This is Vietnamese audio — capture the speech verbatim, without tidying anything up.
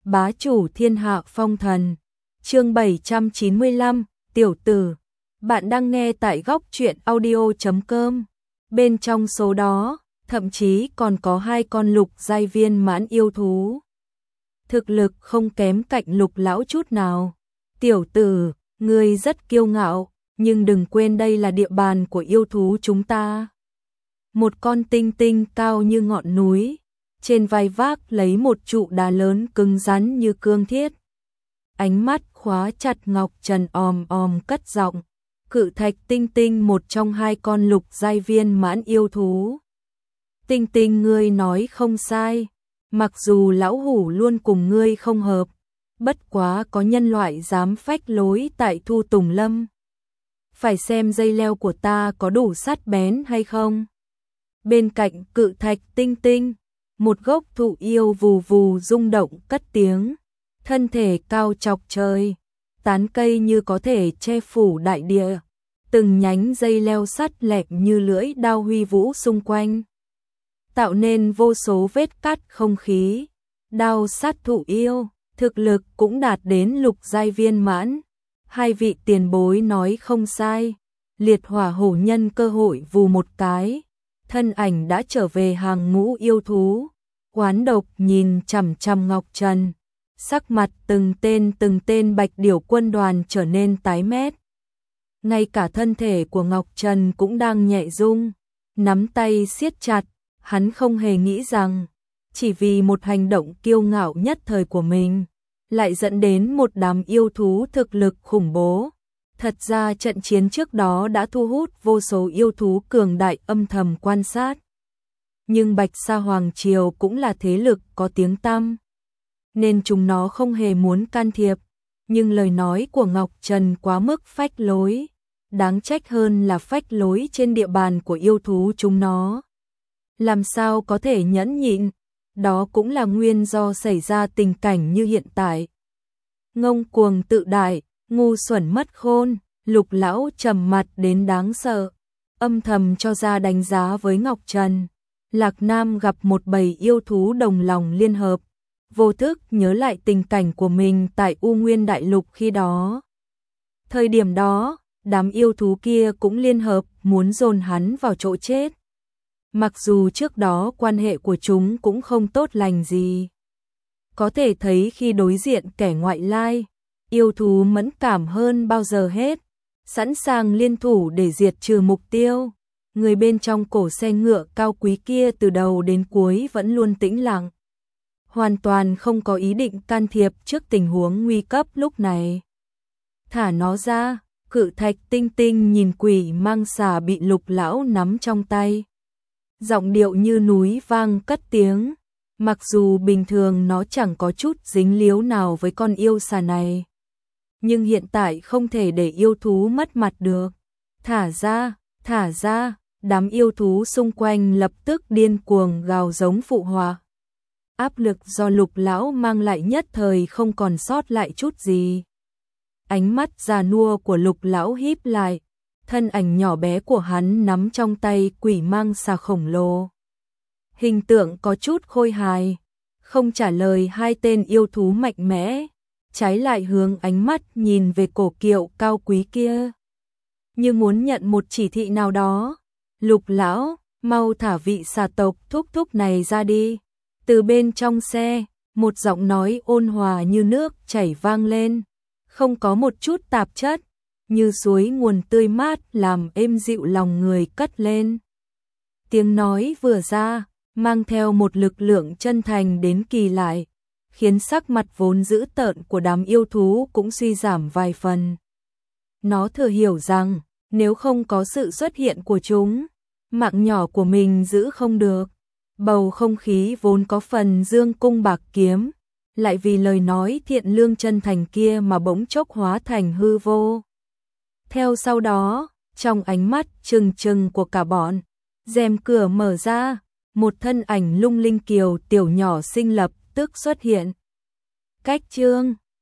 bá chủ thiên hạ phong thần. Chương bảy trăm chín mươi lăm, tiểu tử. Bạn đang nghe tại góc truyện audio chấm com. Bên trong số đó, thậm chí còn có hai con lục giai viên mãn yêu thú. Thực lực không kém cạnh Lục lão chút nào. Tiểu tử, ngươi rất kiêu ngạo, nhưng đừng quên đây là địa bàn của yêu thú chúng ta. Một con tinh tinh cao như ngọn núi, trên vai vác lấy một trụ đá lớn cứng rắn như cương thiết. Ánh mắt khóa chặt Ngọc Trần òm òm cất giọng, cự thạch tinh tinh một trong hai con lục giai viên mãn yêu thú. Tinh tinh ngươi nói không sai, mặc dù lão hủ luôn cùng ngươi không hợp, bất quá có nhân loại dám phách lối tại Thu Tùng Lâm. Phải xem dây leo của ta có đủ sắt bén hay không. Bên cạnh cự thạch tinh tinh, một gốc thụ yêu vù vù rung động cất tiếng, thân thể cao chọc trời, tán cây như có thể che phủ đại địa, từng nhánh dây leo sắt lẹm như lưỡi đao huy vũ xung quanh, tạo nên vô số vết cắt không khí. Đao sát thụ yêu, thực lực cũng đạt đến lục giai viên mãn. Hai vị tiền bối nói không sai, liệt hỏa hổ nhân cơ hội vù một cái, thân ảnh đã trở về hàng ngũ yêu thú. Oán độc nhìn chằm chằm Ngọc Trần, sắc mặt từng tên từng tên bạch điểu quân đoàn trở nên tái mét. Ngay cả thân thể của Ngọc Trần cũng đang nhẹ rung, nắm tay siết chặt, hắn không hề nghĩ rằng, chỉ vì một hành động kiêu ngạo nhất thời của mình, lại dẫn đến một đám yêu thú thực lực khủng bố. Thật ra trận chiến trước đó đã thu hút vô số yêu thú cường đại âm thầm quan sát. Nhưng Bạch Sa Hoàng Triều cũng là thế lực có tiếng tăm, nên chúng nó không hề muốn can thiệp. Nhưng lời nói của Ngọc Trần quá mức phách lối, đáng trách hơn là phách lối trên địa bàn của yêu thú chúng nó. Làm sao có thể nhẫn nhịn, đó cũng là nguyên do xảy ra tình cảnh như hiện tại. Ngông cuồng tự đại, ngu xuẩn mất khôn, Lục lão trầm mặt đến đáng sợ, âm thầm cho ra đánh giá với Ngọc Trần. Lạc Nam gặp một bầy yêu thú đồng lòng liên hợp, vô thức nhớ lại tình cảnh của mình tại U Nguyên Đại Lục khi đó. Thời điểm đó, đám yêu thú kia cũng liên hợp muốn dồn hắn vào chỗ chết. Mặc dù trước đó quan hệ của chúng cũng không tốt lành gì. Có thể thấy khi đối diện kẻ ngoại lai, yêu thú mẫn cảm hơn bao giờ hết, sẵn sàng liên thủ để diệt trừ mục tiêu. Người bên trong cổ xe ngựa cao quý kia từ đầu đến cuối vẫn luôn tĩnh lặng, hoàn toàn không có ý định can thiệp trước tình huống nguy cấp lúc này. Thả nó ra, cự thạch tinh tinh nhìn quỷ mang xà bị Lục lão nắm trong tay. Giọng điệu như núi vang cất tiếng, mặc dù bình thường nó chẳng có chút dính líu nào với con yêu xà này, nhưng hiện tại không thể để yêu thú mất mặt được. Thả ra, thả ra, đám yêu thú xung quanh lập tức điên cuồng gào giống phụ họa. Áp lực do Lục lão mang lại nhất thời không còn sót lại chút gì. Ánh mắt già nua của Lục lão híp lại, thân ảnh nhỏ bé của hắn nắm trong tay quỷ mang xà khổng lồ. Hình tượng có chút khôi hài, không trả lời hai tên yêu thú mạnh mẽ, trái lại hướng ánh mắt nhìn về cổ kiệu cao quý kia, như muốn nhận một chỉ thị nào đó. Lục lão, mau thả vị xà tộc thúc thúc này ra đi. Từ bên trong xe, một giọng nói ôn hòa như nước chảy vang lên, không có một chút tạp chất, như suối nguồn tươi mát làm êm dịu lòng người cất lên. Tiếng nói vừa ra, mang theo một lực lượng chân thành đến kỳ lạ, khiến sắc mặt vốn dữ tợn của đám yêu thú cũng suy giảm vài phần. Nó thừa hiểu rằng, nếu không có sự xuất hiện của chúng, mạng nhỏ của mình giữ không được. Bầu không khí vốn có phần dương cung bạc kiếm, lại vì lời nói thiện lương chân thành kia mà bỗng chốc hóa thành hư vô. Theo sau đó, trong ánh mắt trừng trừng của cả bọn, rèm cửa mở ra, một thân ảnh lung linh kiều tiểu nhỏ xinh lập tức xuất hiện. Cách chương